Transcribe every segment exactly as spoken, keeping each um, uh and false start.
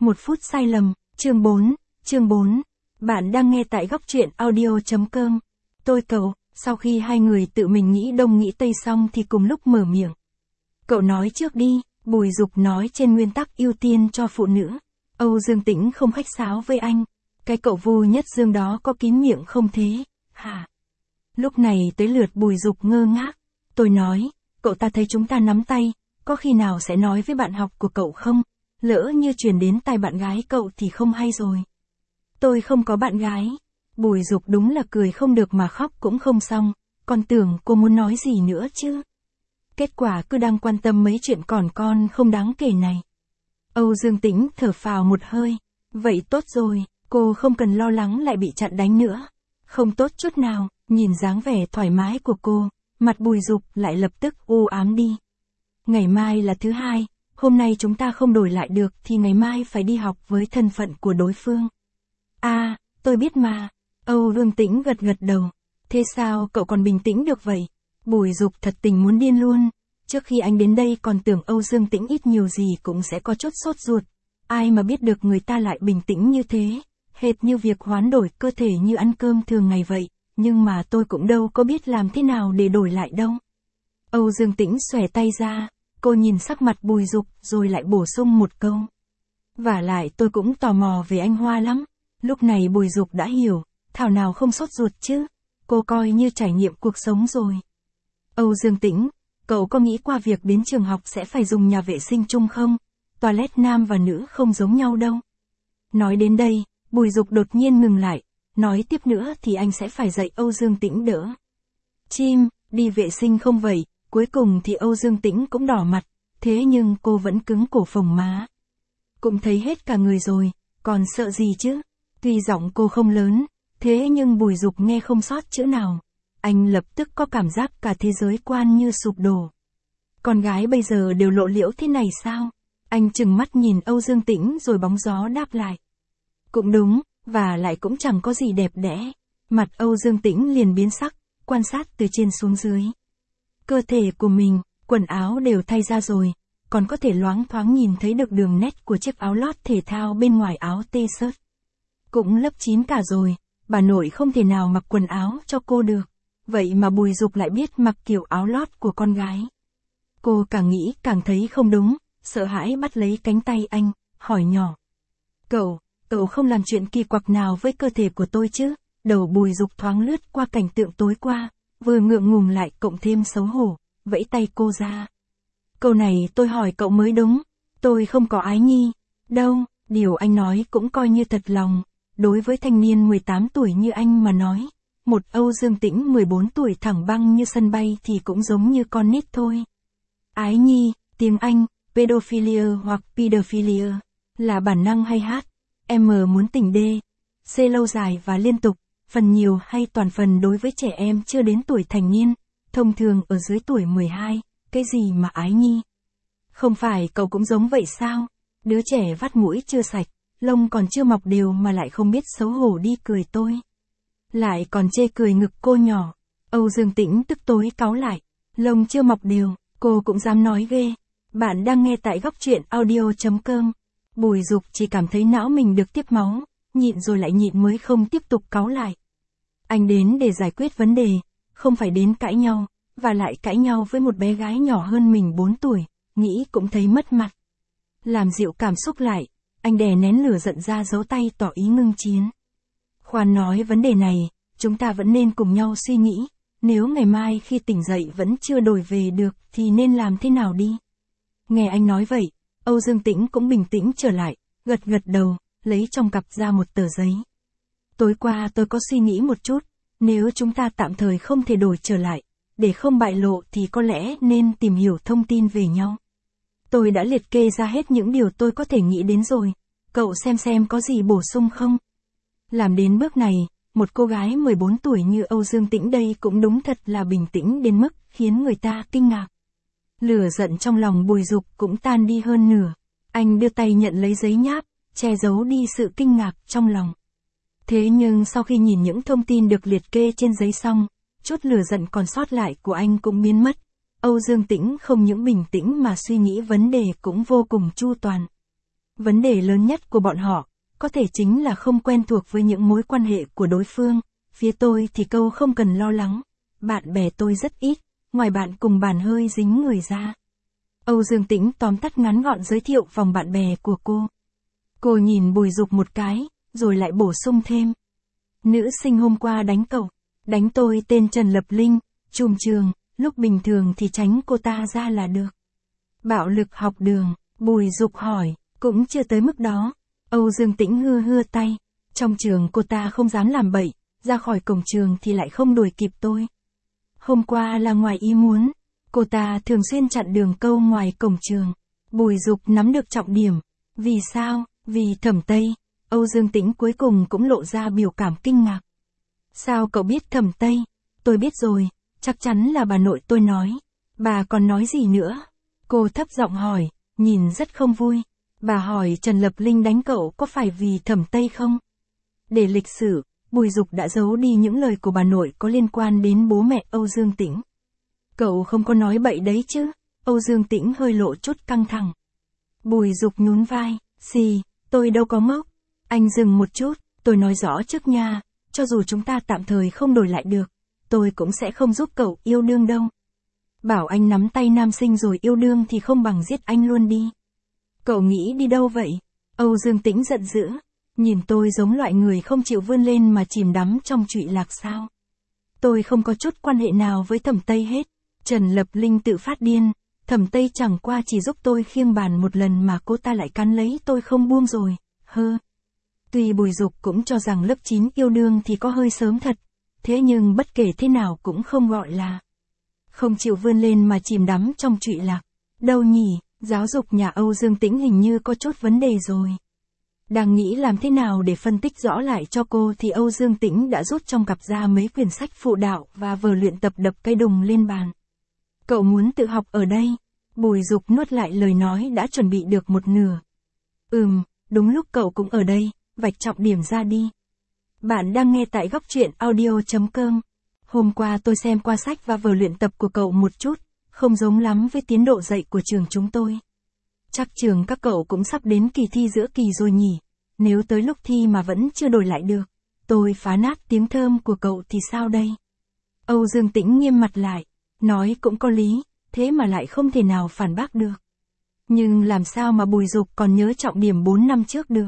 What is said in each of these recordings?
Một phút sai lầm, chương bốn, chương bốn. Bạn đang nghe tại góc truyện audio chấm com. Tôi cậu, sau khi hai người tự mình nghĩ đông nghĩ tây xong thì cùng lúc mở miệng. Cậu nói trước đi, Bùi Dục nói trên nguyên tắc ưu tiên cho phụ nữ. Âu Dương Tĩnh không khách sáo với anh. Cái cậu Vu Nhất Dương đó có kín miệng không thế, hả? Lúc này tới lượt Bùi Dục ngơ ngác. Tôi nói, cậu ta thấy chúng ta nắm tay, có khi nào sẽ nói với bạn học của cậu không? Lỡ như truyền đến tai bạn gái cậu thì không hay rồi. Tôi không có bạn gái. Bùi Dục đúng là cười không được mà khóc cũng không xong, còn tưởng cô muốn nói gì nữa chứ. Kết quả cứ đang quan tâm mấy chuyện còn con không đáng kể này. Âu Dương Tĩnh thở phào một hơi. Vậy tốt rồi, cô không cần lo lắng lại bị chặn đánh nữa. Không tốt chút nào, nhìn dáng vẻ thoải mái của cô, mặt Bùi Dục lại lập tức u ám đi. Ngày mai là thứ hai, hôm nay chúng ta không đổi lại được thì ngày mai phải đi học với thân phận của đối phương. À, tôi biết mà. Âu Dương Tĩnh gật gật đầu. Thế sao cậu còn bình tĩnh được vậy? Bùi Dục thật tình muốn điên luôn. Trước khi anh đến đây còn tưởng Âu Dương Tĩnh ít nhiều gì cũng sẽ có chút sốt ruột. Ai mà biết được người ta lại bình tĩnh như thế. Hệt như việc hoán đổi cơ thể như ăn cơm thường ngày vậy. Nhưng mà tôi cũng đâu có biết làm thế nào để đổi lại đâu. Âu Dương Tĩnh xòe tay ra. Cô nhìn sắc mặt Bùi Dục rồi lại bổ sung một câu. Vả lại tôi cũng tò mò về anh Hoa lắm. Lúc này Bùi Dục đã hiểu, thảo nào không sốt ruột chứ. Cô coi như trải nghiệm cuộc sống rồi. Âu Dương Tĩnh, cậu có nghĩ qua việc đến trường học sẽ phải dùng nhà vệ sinh chung không? Toilet nam và nữ không giống nhau đâu. Nói đến đây, Bùi Dục đột nhiên ngừng lại. Nói tiếp nữa thì anh sẽ phải dạy Âu Dương Tĩnh đỡ. Chim, đi vệ sinh không vậy? Cuối cùng thì Âu Dương Tĩnh cũng đỏ mặt, thế nhưng cô vẫn cứng cổ phồng má. Cũng thấy hết cả người rồi, còn sợ gì chứ? Tuy giọng cô không lớn, thế nhưng Bùi Dục nghe không sót chữ nào. Anh lập tức có cảm giác cả thế giới quan như sụp đổ. Con gái bây giờ đều lộ liễu thế này sao? Anh trừng mắt nhìn Âu Dương Tĩnh rồi bóng gió đáp lại. Cũng đúng, và lại cũng chẳng có gì đẹp đẽ. Mặt Âu Dương Tĩnh liền biến sắc, quan sát từ trên xuống dưới. Cơ thể của mình, quần áo đều thay ra rồi, còn có thể loáng thoáng nhìn thấy được đường nét của chiếc áo lót thể thao bên ngoài áo t-shirt. Cũng lớp chín cả rồi, bà nội không thể nào mặc quần áo cho cô được, vậy mà Bùi Dục lại biết mặc kiểu áo lót của con gái. Cô càng nghĩ càng thấy không đúng, sợ hãi bắt lấy cánh tay anh, hỏi nhỏ. Cậu, cậu không làm chuyện kỳ quặc nào với cơ thể của tôi chứ? Đầu Bùi Dục thoáng lướt qua cảnh tượng tối qua. Vừa ngượng ngùng lại cộng thêm xấu hổ, vẫy tay cô ra. Câu này tôi hỏi cậu mới đúng, tôi không có ái nhi. Đâu, điều anh nói cũng coi như thật lòng, đối với thanh niên mười tám tuổi như anh mà nói. Một Âu Dương Tĩnh mười bốn tuổi thẳng băng như sân bay thì cũng giống như con nít thôi. Ái nhi, tiếng Anh, pedophilia hoặc pedophilia, là bản năng hay hát, M muốn tình D, C lâu dài và liên tục. Phần nhiều hay toàn phần đối với trẻ em chưa đến tuổi thành niên, thông thường ở dưới tuổi mười hai, cái gì mà ái nhi? Không phải cậu cũng giống vậy sao? Đứa trẻ vắt mũi chưa sạch, lông còn chưa mọc đều mà lại không biết xấu hổ đi cười tôi. Lại còn chê cười ngực cô nhỏ. Âu Dương Tĩnh tức tối cáu lại. Lông chưa mọc đều, cô cũng dám nói ghê. Bạn đang nghe tại góc truyện audio chấm com. Bùi Dục chỉ cảm thấy não mình được tiếp máu. Nhịn rồi lại nhịn mới không tiếp tục cáu lại. Anh đến để giải quyết vấn đề, không phải đến cãi nhau, và lại cãi nhau với một bé gái nhỏ hơn mình bốn tuổi, nghĩ cũng thấy mất mặt. Làm dịu cảm xúc lại, anh đè nén lửa giận ra giấu tay tỏ ý ngưng chiến. Khoan nói vấn đề này, chúng ta vẫn nên cùng nhau suy nghĩ, nếu ngày mai khi tỉnh dậy vẫn chưa đổi về được thì nên làm thế nào đi. Nghe anh nói vậy, Âu Dương Tĩnh cũng bình tĩnh trở lại, gật gật đầu, lấy trong cặp ra một tờ giấy. Tối qua tôi có suy nghĩ một chút, nếu chúng ta tạm thời không thể đổi trở lại, để không bại lộ thì có lẽ nên tìm hiểu thông tin về nhau. Tôi đã liệt kê ra hết những điều tôi có thể nghĩ đến rồi, cậu xem xem có gì bổ sung không? Làm đến bước này, một cô gái mười bốn tuổi như Âu Dương Tĩnh đây cũng đúng thật là bình tĩnh đến mức khiến người ta kinh ngạc. Lửa giận trong lòng Bùi Dục cũng tan đi hơn nửa, anh đưa tay nhận lấy giấy nháp, che giấu đi sự kinh ngạc trong lòng. Thế nhưng sau khi nhìn những thông tin được liệt kê trên giấy xong, chút lửa giận còn sót lại của anh cũng biến mất. Âu Dương Tĩnh không những bình tĩnh mà suy nghĩ vấn đề cũng vô cùng chu toàn. Vấn đề lớn nhất của bọn họ, có thể chính là không quen thuộc với những mối quan hệ của đối phương. Phía tôi thì câu không cần lo lắng. Bạn bè tôi rất ít, ngoài bạn cùng bàn hơi dính người ra. Âu Dương Tĩnh tóm tắt ngắn gọn giới thiệu vòng bạn bè của cô. Cô nhìn Bùi Dục một cái, rồi lại bổ sung thêm. Nữ sinh hôm qua đánh cậu, đánh tôi tên Trần Lập Linh, trùm trường, lúc bình thường thì tránh cô ta ra là được. Bạo lực học đường, Bùi Dục hỏi, cũng chưa tới mức đó. Âu Dương Tĩnh hưa hưa tay, trong trường cô ta không dám làm bậy, ra khỏi cổng trường thì lại không đuổi kịp tôi. Hôm qua là ngoài ý muốn, cô ta thường xuyên chặn đường câu ngoài cổng trường. Bùi Dục nắm được trọng điểm. Vì sao? Vì Thẩm Tây. Âu Dương Tĩnh cuối cùng cũng lộ ra biểu cảm kinh ngạc. Sao cậu biết Thẩm Tây? Tôi biết rồi, chắc chắn là bà nội tôi nói. Bà còn nói gì nữa? Cô thấp giọng hỏi, nhìn rất không vui. Bà hỏi Trần Lập Linh đánh cậu có phải vì Thẩm Tây không? Để lịch sử, Bùi Dục đã giấu đi những lời của bà nội có liên quan đến bố mẹ Âu Dương Tĩnh. Cậu không có nói bậy đấy chứ? Âu Dương Tĩnh hơi lộ chút căng thẳng. Bùi Dục nhún vai, xì, tôi đâu có ngốc. Anh dừng một chút, tôi nói rõ trước nha, cho dù chúng ta tạm thời không đổi lại được, tôi cũng sẽ không giúp cậu yêu đương đâu. Bảo anh nắm tay nam sinh rồi yêu đương thì không bằng giết anh luôn đi. Cậu nghĩ đi đâu vậy? Âu Dương Tĩnh giận dữ, nhìn tôi giống loại người không chịu vươn lên mà chìm đắm trong trụy lạc sao? Tôi không có chút quan hệ nào với Thẩm Tây hết. Trần Lập Linh tự phát điên, Thẩm Tây chẳng qua chỉ giúp tôi khiêng bàn một lần mà cô ta lại cắn lấy tôi không buông rồi, hơ. Tuy Bùi Dục cũng cho rằng lớp chín yêu đương thì có hơi sớm thật, thế nhưng bất kể thế nào cũng không gọi là không chịu vươn lên mà chìm đắm trong trụy lạc. Đâu nhỉ, giáo dục nhà Âu Dương Tĩnh hình như có chút vấn đề rồi. Đang nghĩ làm thế nào để phân tích rõ lại cho cô thì Âu Dương Tĩnh đã rút trong cặp ra mấy quyển sách phụ đạo và vở luyện tập đập cây đùng lên bàn. Cậu muốn tự học ở đây? Bùi Dục nuốt lại lời nói đã chuẩn bị được một nửa. Ừm, đúng lúc cậu cũng ở đây, vạch trọng điểm ra đi. Bạn đang nghe tại góc truyện audio chấm com. Hôm qua tôi xem qua sách và vở luyện tập của cậu một chút, không giống lắm với tiến độ dạy của trường chúng tôi. Chắc trường các cậu cũng sắp đến kỳ thi giữa kỳ rồi nhỉ, nếu tới lúc thi mà vẫn chưa đổi lại được, tôi phá nát tiếng thơm của cậu thì sao đây? Âu Dương Tĩnh nghiêm mặt lại, nói cũng có lý, thế mà lại không thể nào phản bác được. Nhưng làm sao mà Bùi Dục còn nhớ trọng điểm bốn năm trước được?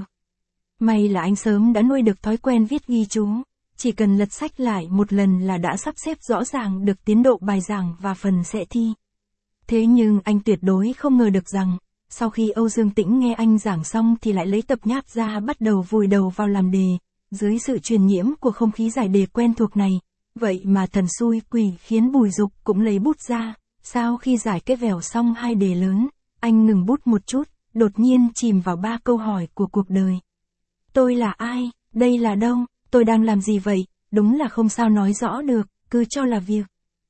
May là anh sớm đã nuôi được thói quen viết ghi chú, chỉ cần lật sách lại một lần là đã sắp xếp rõ ràng được tiến độ bài giảng và phần sẽ thi. Thế nhưng anh tuyệt đối không ngờ được rằng, sau khi Âu Dương Tĩnh nghe anh giảng xong thì lại lấy tập nháp ra bắt đầu vùi đầu vào làm đề, dưới sự truyền nhiễm của không khí giải đề quen thuộc này. Vậy mà thần xui quỷ khiến Bùi Dục cũng lấy bút ra, sau khi giải cái vèo xong hai đề lớn, anh ngừng bút một chút, đột nhiên chìm vào ba câu hỏi của cuộc đời. Tôi là ai? Đây là đâu? Tôi đang làm gì vậy? Đúng là không sao nói rõ được, cứ cho là việc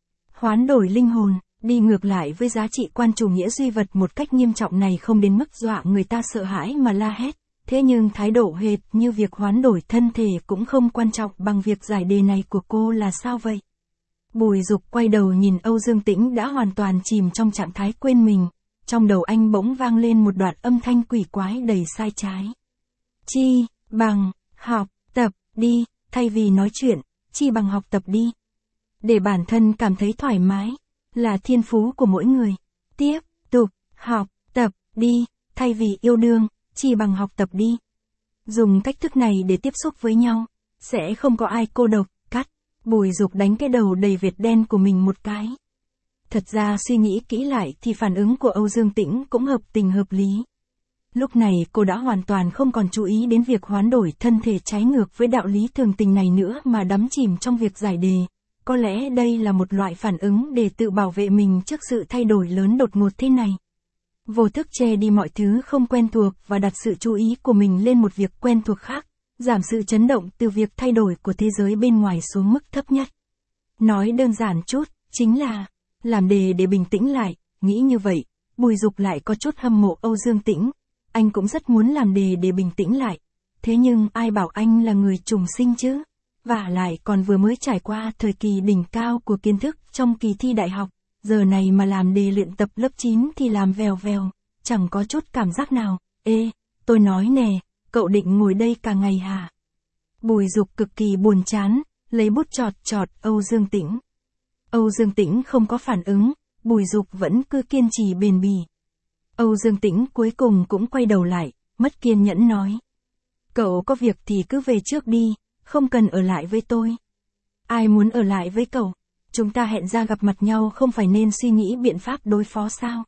hoán đổi linh hồn, đi ngược lại với giá trị quan chủ nghĩa duy vật một cách nghiêm trọng này không đến mức dọa người ta sợ hãi mà la hét. Thế nhưng thái độ hệt như việc hoán đổi thân thể cũng không quan trọng bằng việc giải đề này của cô là sao vậy? Bùi Dục quay đầu nhìn Âu Dương Tĩnh đã hoàn toàn chìm trong trạng thái quên mình, trong đầu anh bỗng vang lên một đoạn âm thanh quỷ quái đầy sai trái. Chi bằng học tập đi, thay vì nói chuyện, chi bằng học tập đi. Để bản thân cảm thấy thoải mái, là thiên phú của mỗi người. Tiếp tục học tập đi, thay vì yêu đương, chi bằng học tập đi. Dùng cách thức này để tiếp xúc với nhau, sẽ không có ai cô độc. Cắt. Bùi Dục đánh cái đầu đầy vệt đen của mình một cái. Thật ra suy nghĩ kỹ lại thì phản ứng của Âu Dương Tĩnh cũng hợp tình hợp lý. Lúc này cô đã hoàn toàn không còn chú ý đến việc hoán đổi thân thể trái ngược với đạo lý thường tình này nữa mà đắm chìm trong việc giải đề. Có lẽ đây là một loại phản ứng để tự bảo vệ mình trước sự thay đổi lớn đột ngột thế này. Vô thức che đi mọi thứ không quen thuộc và đặt sự chú ý của mình lên một việc quen thuộc khác, giảm sự chấn động từ việc thay đổi của thế giới bên ngoài xuống mức thấp nhất. Nói đơn giản chút, chính là làm đề để bình tĩnh lại. Nghĩ như vậy, Bùi Dục lại có chút hâm mộ Âu Dương Tĩnh. Anh cũng rất muốn làm đề để bình tĩnh lại. Thế nhưng ai bảo anh là người trùng sinh chứ? Vả lại còn vừa mới trải qua thời kỳ đỉnh cao của kiến thức trong kỳ thi đại học. Giờ này mà làm đề luyện tập lớp chín thì làm vèo vèo, chẳng có chút cảm giác nào. Ê, Tôi nói nè, cậu định ngồi đây cả ngày hả? Bùi Dục cực kỳ buồn chán, lấy bút chọt chọt Âu Dương Tĩnh. Âu Dương Tĩnh không có phản ứng, Bùi Dục vẫn cứ kiên trì bền bỉ. Âu Dương Tĩnh cuối cùng cũng quay đầu lại, mất kiên nhẫn nói. Cậu có việc thì cứ về trước đi, không cần ở lại với tôi. Ai muốn ở lại với cậu? Chúng ta hẹn ra gặp mặt nhau không phải nên suy nghĩ biện pháp đối phó sao?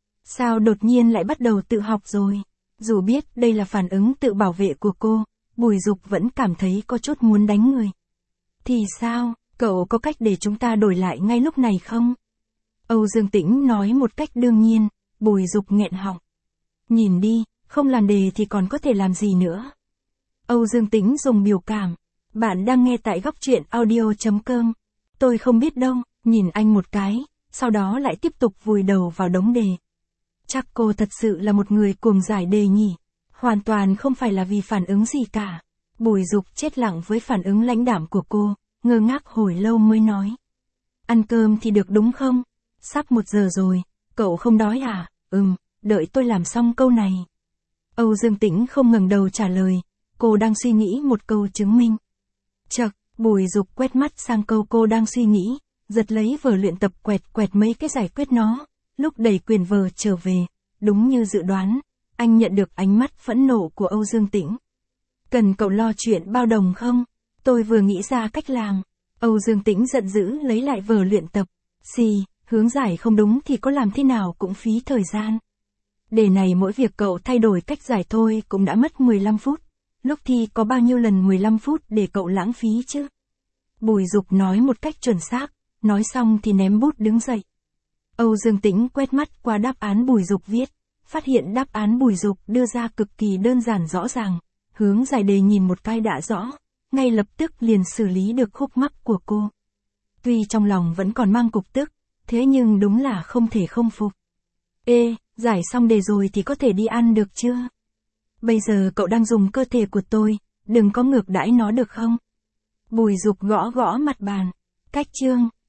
Sao đột nhiên lại bắt đầu tự học rồi? Dù biết đây là phản ứng tự bảo vệ của cô, Bùi Dục vẫn cảm thấy có chút muốn đánh người. Thì sao, cậu có cách để chúng ta đổi lại ngay lúc này không? Âu Dương Tĩnh nói một cách đương nhiên, Bùi Dục nghẹn họng. Nhìn đi, không làm đề thì còn có thể làm gì nữa? Âu Dương Tĩnh dùng biểu cảm. Bạn đang nghe tại góc truyện audio chấm com. Tôi không biết đâu, nhìn anh một cái, sau đó lại tiếp tục vùi đầu vào đống đề. Chắc cô thật sự là một người cuồng giải đề nhỉ? Hoàn toàn không phải là vì phản ứng gì cả. Bùi Dục chết lặng với phản ứng lãnh đạm của cô, ngơ ngác hồi lâu mới nói. Ăn cơm thì được đúng không? Sắp một giờ rồi, cậu không đói à? Ừm, đợi tôi làm xong câu này. Âu Dương Tĩnh không ngẩng đầu trả lời, cô đang suy nghĩ một câu chứng minh. Chậc, Bùi Dục quét mắt sang câu cô đang suy nghĩ, giật lấy vở luyện tập quẹt quẹt mấy cái giải quyết nó, lúc đẩy quyền vở trở về, đúng như dự đoán, anh nhận được ánh mắt phẫn nộ của Âu Dương Tĩnh. Cần cậu lo chuyện bao đồng không? Tôi vừa nghĩ ra cách làm. Âu Dương Tĩnh giận dữ lấy lại vở luyện tập. Xì, hướng giải không đúng thì có làm thế nào cũng phí thời gian. Đề này mỗi việc cậu thay đổi cách giải thôi cũng đã mất mười lăm phút. Lúc thi có bao nhiêu lần mười lăm phút để cậu lãng phí chứ? Bùi Dục nói một cách chuẩn xác, nói xong thì ném bút đứng dậy. Âu Dương Tĩnh quét mắt qua đáp án Bùi Dục viết, phát hiện đáp án Bùi Dục đưa ra cực kỳ đơn giản rõ ràng, hướng giải đề nhìn một cái đã rõ, ngay lập tức liền xử lý được khúc mắc của cô. Tuy trong lòng vẫn còn mang cục tức, thế nhưng đúng là không thể không phục. Ê, giải xong đề rồi thì có thể đi ăn được chưa? Bây giờ cậu đang dùng cơ thể của tôi, đừng có ngược đãi nó được không? Bùi Dục gõ gõ mặt bàn. Cách chương.